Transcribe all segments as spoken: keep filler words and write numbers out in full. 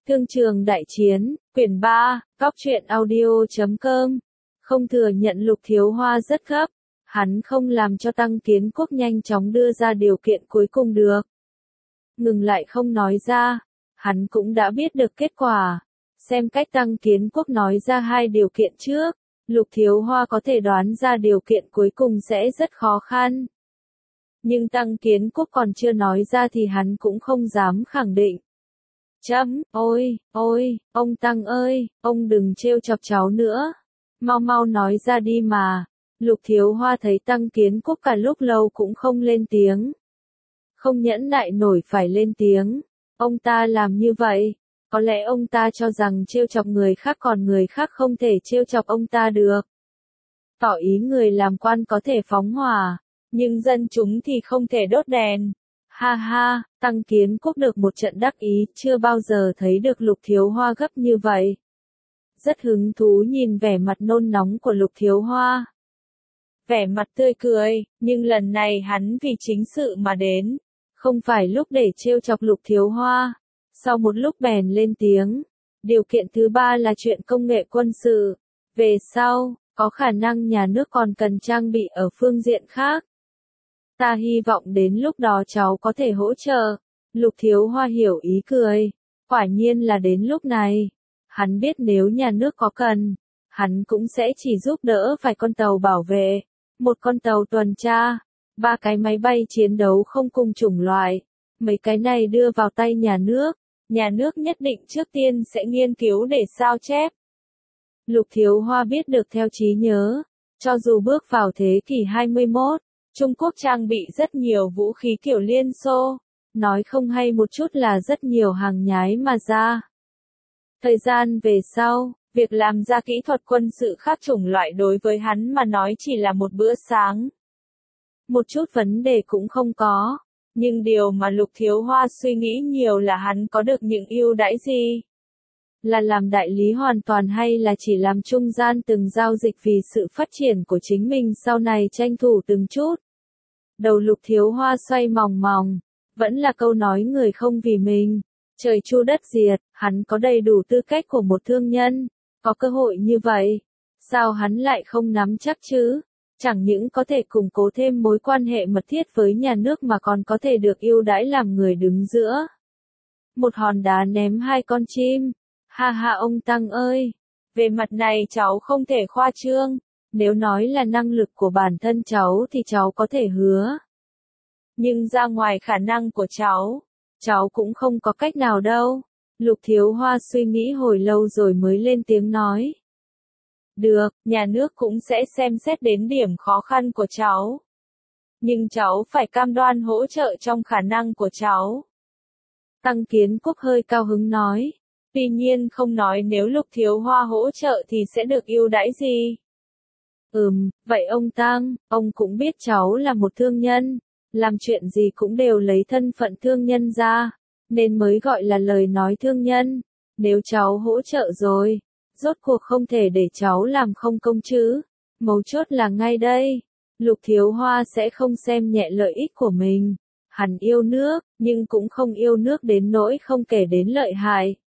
Thương trường đại chiến, quyển ba, góc truyện audio chấm com. Không thừa nhận Lục Thiếu Hoa rất gấp, hắn không làm cho Tăng Kiến Quốc nhanh chóng đưa ra điều kiện cuối cùng được. Ngừng lại không nói ra, hắn cũng đã biết được kết quả. Xem cách Tăng Kiến Quốc nói ra hai điều kiện trước, Lục Thiếu Hoa có thể đoán ra điều kiện cuối cùng sẽ rất khó khăn. Nhưng Tăng Kiến Quốc còn chưa nói ra thì hắn cũng không dám khẳng định. Chấm, ôi, ôi, ông Tăng ơi, ông đừng trêu chọc cháu nữa. Mau mau nói ra đi mà. Lục Thiếu Hoa thấy Tăng Kiến Quốc cả lúc lâu cũng không lên tiếng. Không nhẫn nại nổi phải lên tiếng. Ông ta làm như vậy, có lẽ ông ta cho rằng trêu chọc người khác còn người khác không thể trêu chọc ông ta được. Tỏ ý người làm quan có thể phóng hỏa, nhưng dân chúng thì không thể đốt đèn. Ha ha, Tăng Kiến Quốc được một trận đắc ý, chưa bao giờ thấy được Lục Thiếu Hoa gấp như vậy. Rất hứng thú nhìn vẻ mặt nôn nóng của Lục Thiếu Hoa. Vẻ mặt tươi cười, nhưng lần này hắn vì chính sự mà đến, không phải lúc để trêu chọc Lục Thiếu Hoa. Sau một lúc bèn lên tiếng, điều kiện thứ ba là chuyện công nghệ quân sự. Về sau, có khả năng nhà nước còn cần trang bị ở phương diện khác. Ta hy vọng đến lúc đó cháu có thể hỗ trợ. Lục Thiếu Hoa hiểu ý cười. Quả nhiên là đến lúc này. Hắn biết nếu nhà nước có cần, hắn cũng sẽ chỉ giúp đỡ vài con tàu bảo vệ, một con tàu tuần tra, ba cái máy bay chiến đấu không cùng chủng loại. Mấy cái này đưa vào tay nhà nước, nhà nước nhất định trước tiên sẽ nghiên cứu để sao chép. Lục Thiếu Hoa biết được theo trí nhớ, cho dù bước vào thế kỷ hai mươi mốt, Trung Quốc trang bị rất nhiều vũ khí kiểu Liên Xô, nói không hay một chút là rất nhiều hàng nhái mà ra. Thời gian về sau, việc làm ra kỹ thuật quân sự khác chủng loại đối với hắn mà nói chỉ là một bữa sáng. Một chút vấn đề cũng không có, nhưng điều mà Lục Thiếu Hoa suy nghĩ nhiều là hắn có được những ưu đãi gì? Là làm đại lý hoàn toàn hay là chỉ làm trung gian từng giao dịch vì sự phát triển của chính mình sau này tranh thủ từng chút? Đầu Lục Thiếu Hoa xoay mòng mòng, vẫn là câu nói người không vì mình, trời chu đất diệt, hắn có đầy đủ tư cách của một thương nhân, có cơ hội như vậy, sao hắn lại không nắm chắc chứ? Chẳng những có thể củng cố thêm mối quan hệ mật thiết với nhà nước mà còn có thể được ưu đãi làm người đứng giữa. Một hòn đá ném hai con chim. Ha ha ông Tăng ơi, về mặt này cháu không thể khoa trương, nếu nói là năng lực của bản thân cháu thì cháu có thể hứa. Nhưng ra ngoài khả năng của cháu, cháu cũng không có cách nào đâu. Lục Thiếu Hoa suy nghĩ hồi lâu rồi mới lên tiếng nói. Được, nhà nước cũng sẽ xem xét đến điểm khó khăn của cháu. Nhưng cháu phải cam đoan hỗ trợ trong khả năng của cháu. Tăng Kiến Quốc hơi cao hứng nói. Tuy nhiên không nói nếu Lục Thiếu Hoa hỗ trợ thì sẽ được ưu đãi gì. Ừm, vậy ông Tăng, ông cũng biết cháu là một thương nhân, làm chuyện gì cũng đều lấy thân phận thương nhân ra, nên mới gọi là lời nói thương nhân. Nếu cháu hỗ trợ rồi, rốt cuộc không thể để cháu làm không công chứ. Mấu chốt là ngay đây, Lục Thiếu Hoa sẽ không xem nhẹ lợi ích của mình. Hắn yêu nước, nhưng cũng không yêu nước đến nỗi không kể đến lợi hại.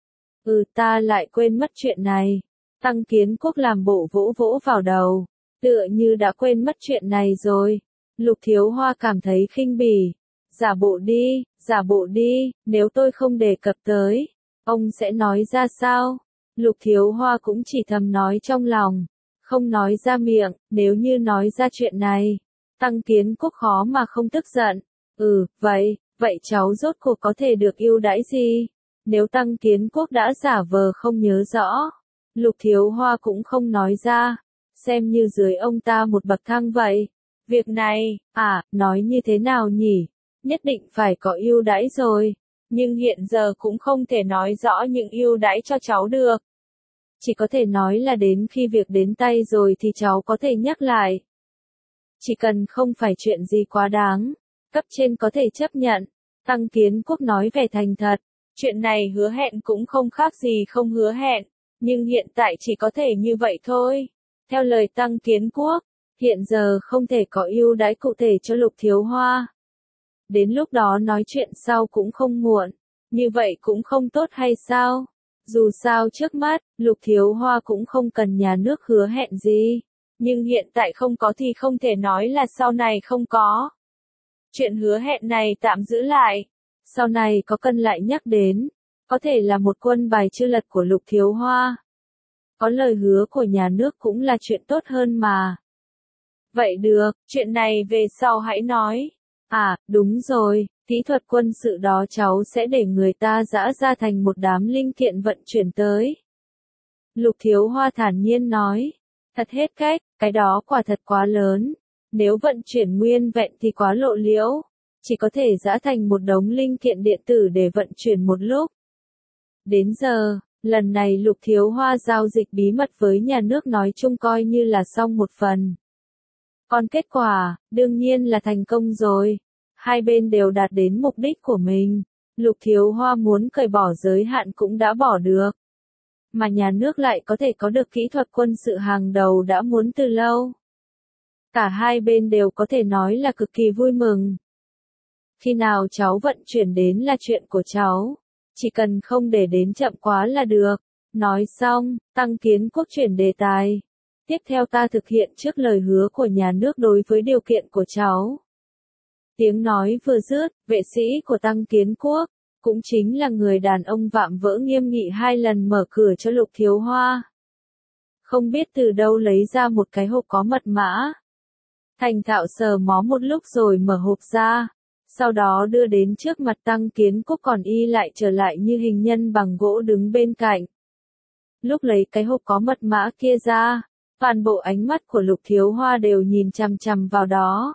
Ừ ta lại quên mất chuyện này. Tăng Kiến Quốc làm bộ vỗ vỗ vào đầu, tựa như đã quên mất chuyện này rồi. Lục Thiếu Hoa cảm thấy khinh bỉ. Giả bộ đi, giả bộ đi, nếu tôi không đề cập tới, ông sẽ nói ra sao? Lục Thiếu Hoa cũng chỉ thầm nói trong lòng, không nói ra miệng. Nếu như nói ra chuyện này, Tăng Kiến Quốc khó mà không tức giận. Ừ, vậy, vậy cháu rốt cuộc có thể được ưu đãi gì? Nếu Tăng Kiến Quốc đã giả vờ không nhớ rõ, Lục Thiếu Hoa cũng không nói ra, xem như dưới ông ta một bậc thang vậy. Việc này, à, nói như thế nào nhỉ? Nhất định phải có ưu đãi rồi, nhưng hiện giờ cũng không thể nói rõ những ưu đãi cho cháu được. Chỉ có thể nói là đến khi việc đến tay rồi thì cháu có thể nhắc lại. Chỉ cần không phải chuyện gì quá đáng, cấp trên có thể chấp nhận. Tăng Kiến Quốc nói vẻ thành thật. Chuyện này hứa hẹn cũng không khác gì không hứa hẹn, nhưng hiện tại chỉ có thể như vậy thôi. Theo lời Tăng Kiến Quốc, hiện giờ không thể có ưu đãi cụ thể cho Lục Thiếu Hoa. Đến lúc đó nói chuyện sau cũng không muộn. Như vậy cũng không tốt hay sao? Dù sao trước mắt, Lục Thiếu Hoa cũng không cần nhà nước hứa hẹn gì. Nhưng hiện tại không có thì không thể nói là sau này không có. Chuyện hứa hẹn này tạm giữ lại. Sau này có cần lại nhắc đến. Có thể là một quân bài chưa lật của Lục Thiếu Hoa. Có lời hứa của nhà nước cũng là chuyện tốt hơn mà. Vậy được, chuyện này về sau hãy nói. À, đúng rồi, kỹ thuật quân sự đó cháu sẽ để người ta giã ra thành một đám linh kiện vận chuyển tới. Lục Thiếu Hoa thản nhiên nói. Thật hết cách, cái đó quả thật quá lớn. Nếu vận chuyển nguyên vẹn thì quá lộ liễu. Chỉ có thể giã thành một đống linh kiện điện tử để vận chuyển một lúc. Đến giờ, lần này Lục Thiếu Hoa giao dịch bí mật với nhà nước nói chung coi như là xong một phần. Còn kết quả, đương nhiên là thành công rồi. Hai bên đều đạt đến mục đích của mình. Lục Thiếu Hoa muốn cởi bỏ giới hạn cũng đã bỏ được. Mà nhà nước lại có thể có được kỹ thuật quân sự hàng đầu đã muốn từ lâu. Cả hai bên đều có thể nói là cực kỳ vui mừng. Khi nào cháu vận chuyển đến là chuyện của cháu. Chỉ cần không để đến chậm quá là được. Nói xong, Tăng Kiến Quốc chuyển đề tài. Tiếp theo ta thực hiện trước lời hứa của nhà nước đối với điều kiện của cháu. Tiếng nói vừa dứt, vệ sĩ của Tăng Kiến Quốc, cũng chính là người đàn ông vạm vỡ nghiêm nghị hai lần mở cửa cho Lục Thiếu Hoa. Không biết từ đâu lấy ra một cái hộp có mật mã. Thành thạo sờ mó một lúc rồi mở hộp ra. Sau đó đưa đến trước mặt Tăng Kiến Quốc còn y lại trở lại như hình nhân bằng gỗ đứng bên cạnh. Lúc lấy cái hộp có mật mã kia ra, toàn bộ ánh mắt của Lục Thiếu Hoa đều nhìn chằm chằm vào đó.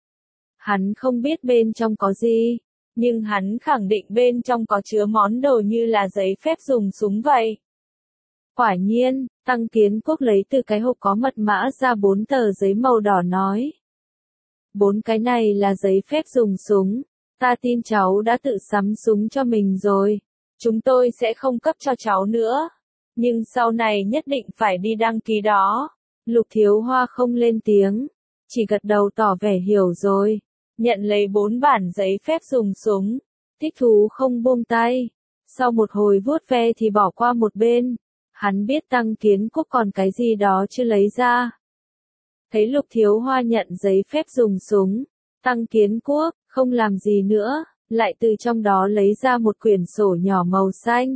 Hắn không biết bên trong có gì, nhưng hắn khẳng định bên trong có chứa món đồ như là giấy phép dùng súng vậy. Quả nhiên, Tăng Kiến Quốc lấy từ cái hộp có mật mã ra bốn tờ giấy màu đỏ nói. Bốn cái này là giấy phép dùng súng, ta tin cháu đã tự sắm súng cho mình rồi. Chúng tôi sẽ không cấp cho cháu nữa. Nhưng sau này nhất định phải đi đăng ký đó. Lục Thiếu Hoa không lên tiếng, chỉ gật đầu tỏ vẻ hiểu rồi. Nhận lấy bốn bản giấy phép dùng súng, thích thú không buông tay. Sau một hồi vuốt ve thì bỏ qua một bên. Hắn biết Tăng Kiến Quốc còn cái gì đó chưa lấy ra. Thấy Lục Thiếu Hoa nhận giấy phép dùng súng, Tăng Kiến Quốc không làm gì nữa, lại từ trong đó lấy ra một quyển sổ nhỏ màu xanh.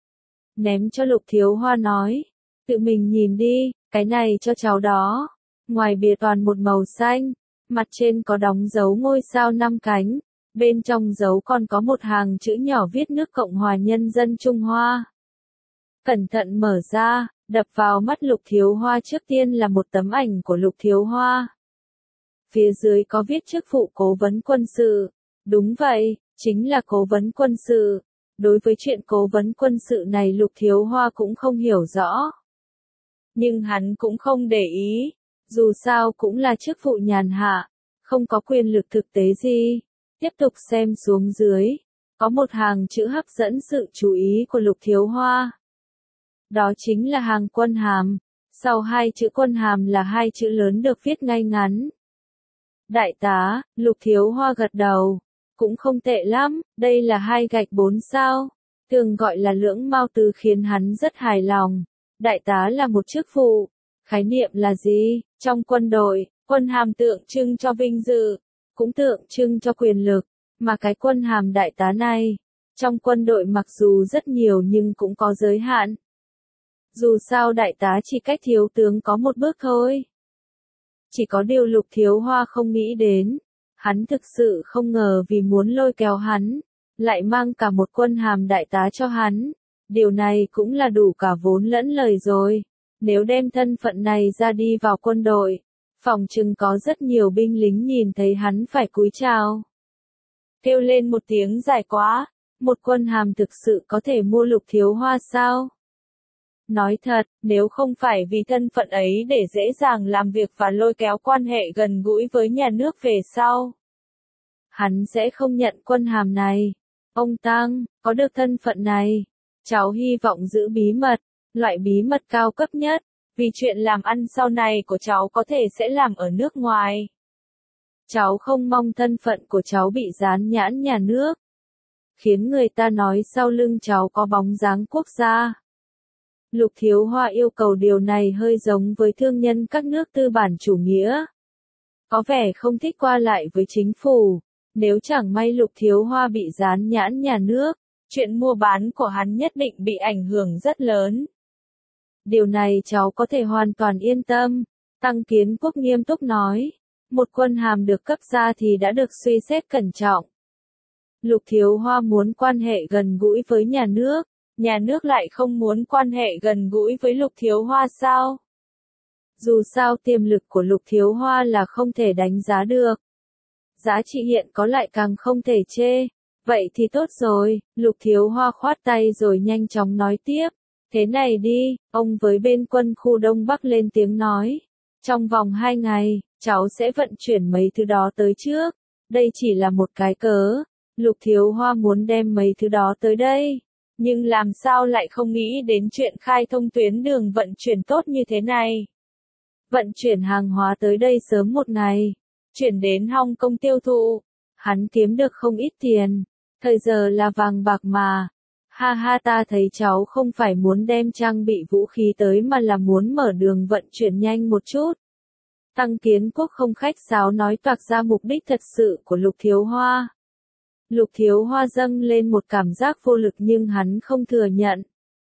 Ném cho Lục Thiếu Hoa nói, tự mình nhìn đi, cái này cho cháu đó. Ngoài bìa toàn một màu xanh, mặt trên có đóng dấu ngôi sao năm cánh, bên trong dấu còn có một hàng chữ nhỏ viết nước Cộng hòa Nhân dân Trung Hoa. Cẩn thận mở ra, đập vào mắt Lục Thiếu Hoa trước tiên là một tấm ảnh của Lục Thiếu Hoa. Phía dưới có viết chức vụ cố vấn quân sự. Đúng vậy, chính là cố vấn quân sự. Đối với chuyện cố vấn quân sự này Lục Thiếu Hoa cũng không hiểu rõ. Nhưng hắn cũng không để ý. Dù sao cũng là chức vụ nhàn hạ, không có quyền lực thực tế gì. Tiếp tục xem xuống dưới. Có một hàng chữ hấp dẫn sự chú ý của Lục Thiếu Hoa. Đó chính là hàng quân hàm. Sau hai chữ quân hàm là hai chữ lớn được viết ngay ngắn. Đại tá, Lục Thiếu Hoa gật đầu. Cũng không tệ lắm, đây là hai gạch bốn sao. Thường gọi là lưỡng mao tứ khiến hắn rất hài lòng. Đại tá là một chức vụ. Khái niệm là gì? Trong quân đội, quân hàm tượng trưng cho vinh dự, cũng tượng trưng cho quyền lực. Mà cái quân hàm đại tá này, trong quân đội mặc dù rất nhiều nhưng cũng có giới hạn. Dù sao đại tá chỉ cách thiếu tướng có một bước thôi. Chỉ có điều Lục Thiếu Hoa không nghĩ đến. Hắn thực sự không ngờ vì muốn lôi kéo hắn, lại mang cả một quân hàm đại tá cho hắn. Điều này cũng là đủ cả vốn lẫn lời rồi. Nếu đem thân phận này ra đi vào quân đội, phòng chừng có rất nhiều binh lính nhìn thấy hắn phải cúi chào. Kêu lên một tiếng dài quá, một quân hàm thực sự có thể mua Lục Thiếu Hoa sao? Nói thật, nếu không phải vì thân phận ấy để dễ dàng làm việc và lôi kéo quan hệ gần gũi với nhà nước về sau, hắn sẽ không nhận quân hàm này. Ông Tăng, có được thân phận này, cháu hy vọng giữ bí mật, loại bí mật cao cấp nhất, vì chuyện làm ăn sau này của cháu có thể sẽ làm ở nước ngoài. Cháu không mong thân phận của cháu bị dán nhãn nhà nước. khiến người ta nói sau lưng cháu có bóng dáng quốc gia. Lục Thiếu Hoa yêu cầu điều này hơi giống với thương nhân các nước tư bản chủ nghĩa. Có vẻ không thích qua lại với chính phủ, nếu chẳng may Lục Thiếu Hoa bị dán nhãn nhà nước, chuyện mua bán của hắn nhất định bị ảnh hưởng rất lớn. Điều này cháu có thể hoàn toàn yên tâm, Tăng Kiến Quốc nghiêm túc nói. Một quân hàm được cấp ra thì đã được suy xét cẩn trọng. Lục Thiếu Hoa muốn quan hệ gần gũi với nhà nước, nhà nước lại không muốn quan hệ gần gũi với Lục Thiếu Hoa sao? Dù sao tiềm lực của Lục Thiếu Hoa là không thể đánh giá được. Giá trị hiện có lại càng không thể chê. Vậy thì tốt rồi, Lục Thiếu Hoa khoát tay rồi nhanh chóng nói tiếp. Thế này đi, ông với bên quân khu Đông Bắc lên tiếng nói. Trong vòng hai ngày, cháu sẽ vận chuyển mấy thứ đó tới trước. Đây chỉ là một cái cớ. Lục Thiếu Hoa muốn đem mấy thứ đó tới đây. Nhưng làm sao lại không nghĩ đến chuyện khai thông tuyến đường vận chuyển tốt như thế này. Vận chuyển hàng hóa tới đây sớm một ngày. Chuyển đến Hong Kong tiêu thụ. Hắn kiếm được không ít tiền. Thời giờ là vàng bạc mà. Ha ha, ta thấy cháu không phải muốn đem trang bị vũ khí tới mà là muốn mở đường vận chuyển nhanh một chút. Tăng Kiến Quốc không khách sáo nói toạc ra mục đích thật sự của Lục Thiếu Hoa. Lục Thiếu Hoa dâng lên một cảm giác vô lực nhưng hắn không thừa nhận.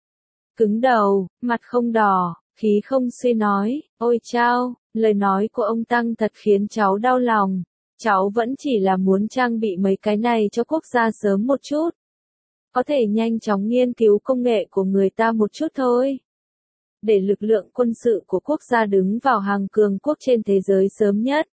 Cứng đầu, mặt không đỏ, khí không suy nói, ôi chao, lời nói của ông Tăng thật khiến cháu đau lòng. Cháu vẫn chỉ là muốn trang bị mấy cái này cho quốc gia sớm một chút. Có thể nhanh chóng nghiên cứu công nghệ của người ta một chút thôi. Để lực lượng quân sự của quốc gia đứng vào hàng cường quốc trên thế giới sớm nhất.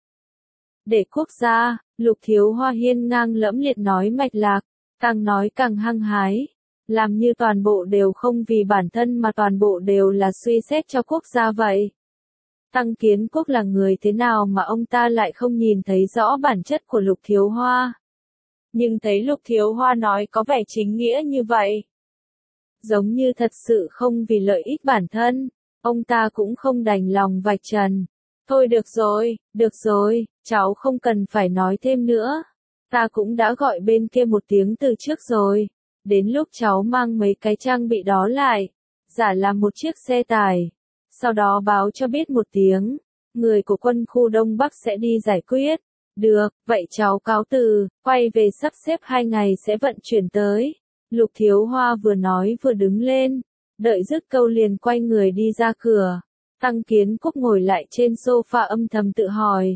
Để quốc gia, Lục Thiếu Hoa hiên ngang lẫm liệt nói mạch lạc, càng nói càng hăng hái. Làm như toàn bộ đều không vì bản thân mà toàn bộ đều là suy xét cho quốc gia vậy. Tăng Kiến Quốc là người thế nào mà ông ta lại không nhìn thấy rõ bản chất của Lục Thiếu Hoa. Nhưng thấy Lục Thiếu Hoa nói có vẻ chính nghĩa như vậy. Giống như thật sự không vì lợi ích bản thân, ông ta cũng không đành lòng vạch trần. Thôi được rồi, được rồi, cháu không cần phải nói thêm nữa. Ta cũng đã gọi bên kia một tiếng từ trước rồi. Đến lúc cháu mang mấy cái trang bị đó lại, giả làm một chiếc xe tải. Sau đó báo cho biết một tiếng, người của quân khu Đông Bắc sẽ đi giải quyết. Được, vậy cháu cáo từ, quay về sắp xếp hai ngày sẽ vận chuyển tới. Lục Thiếu Hoa vừa nói vừa đứng lên, đợi dứt câu liền quay người đi ra cửa. Tăng Kiến Quốc ngồi lại trên sofa âm thầm tự hỏi.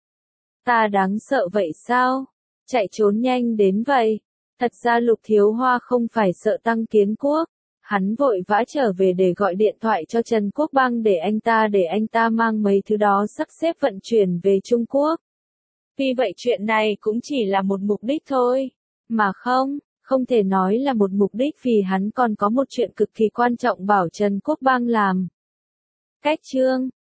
Ta đáng sợ vậy sao? Chạy trốn nhanh đến vậy. Thật ra Lục Thiếu Hoa không phải sợ Tăng Kiến Quốc. Hắn vội vã trở về để gọi điện thoại cho Trần Quốc Bang để anh ta để anh ta mang mấy thứ đó sắp xếp vận chuyển về Trung Quốc. Vì vậy chuyện này cũng chỉ là một mục đích thôi. Mà không, không thể nói là một mục đích vì hắn còn có một chuyện cực kỳ quan trọng bảo Trần Quốc Bang làm. Cách chương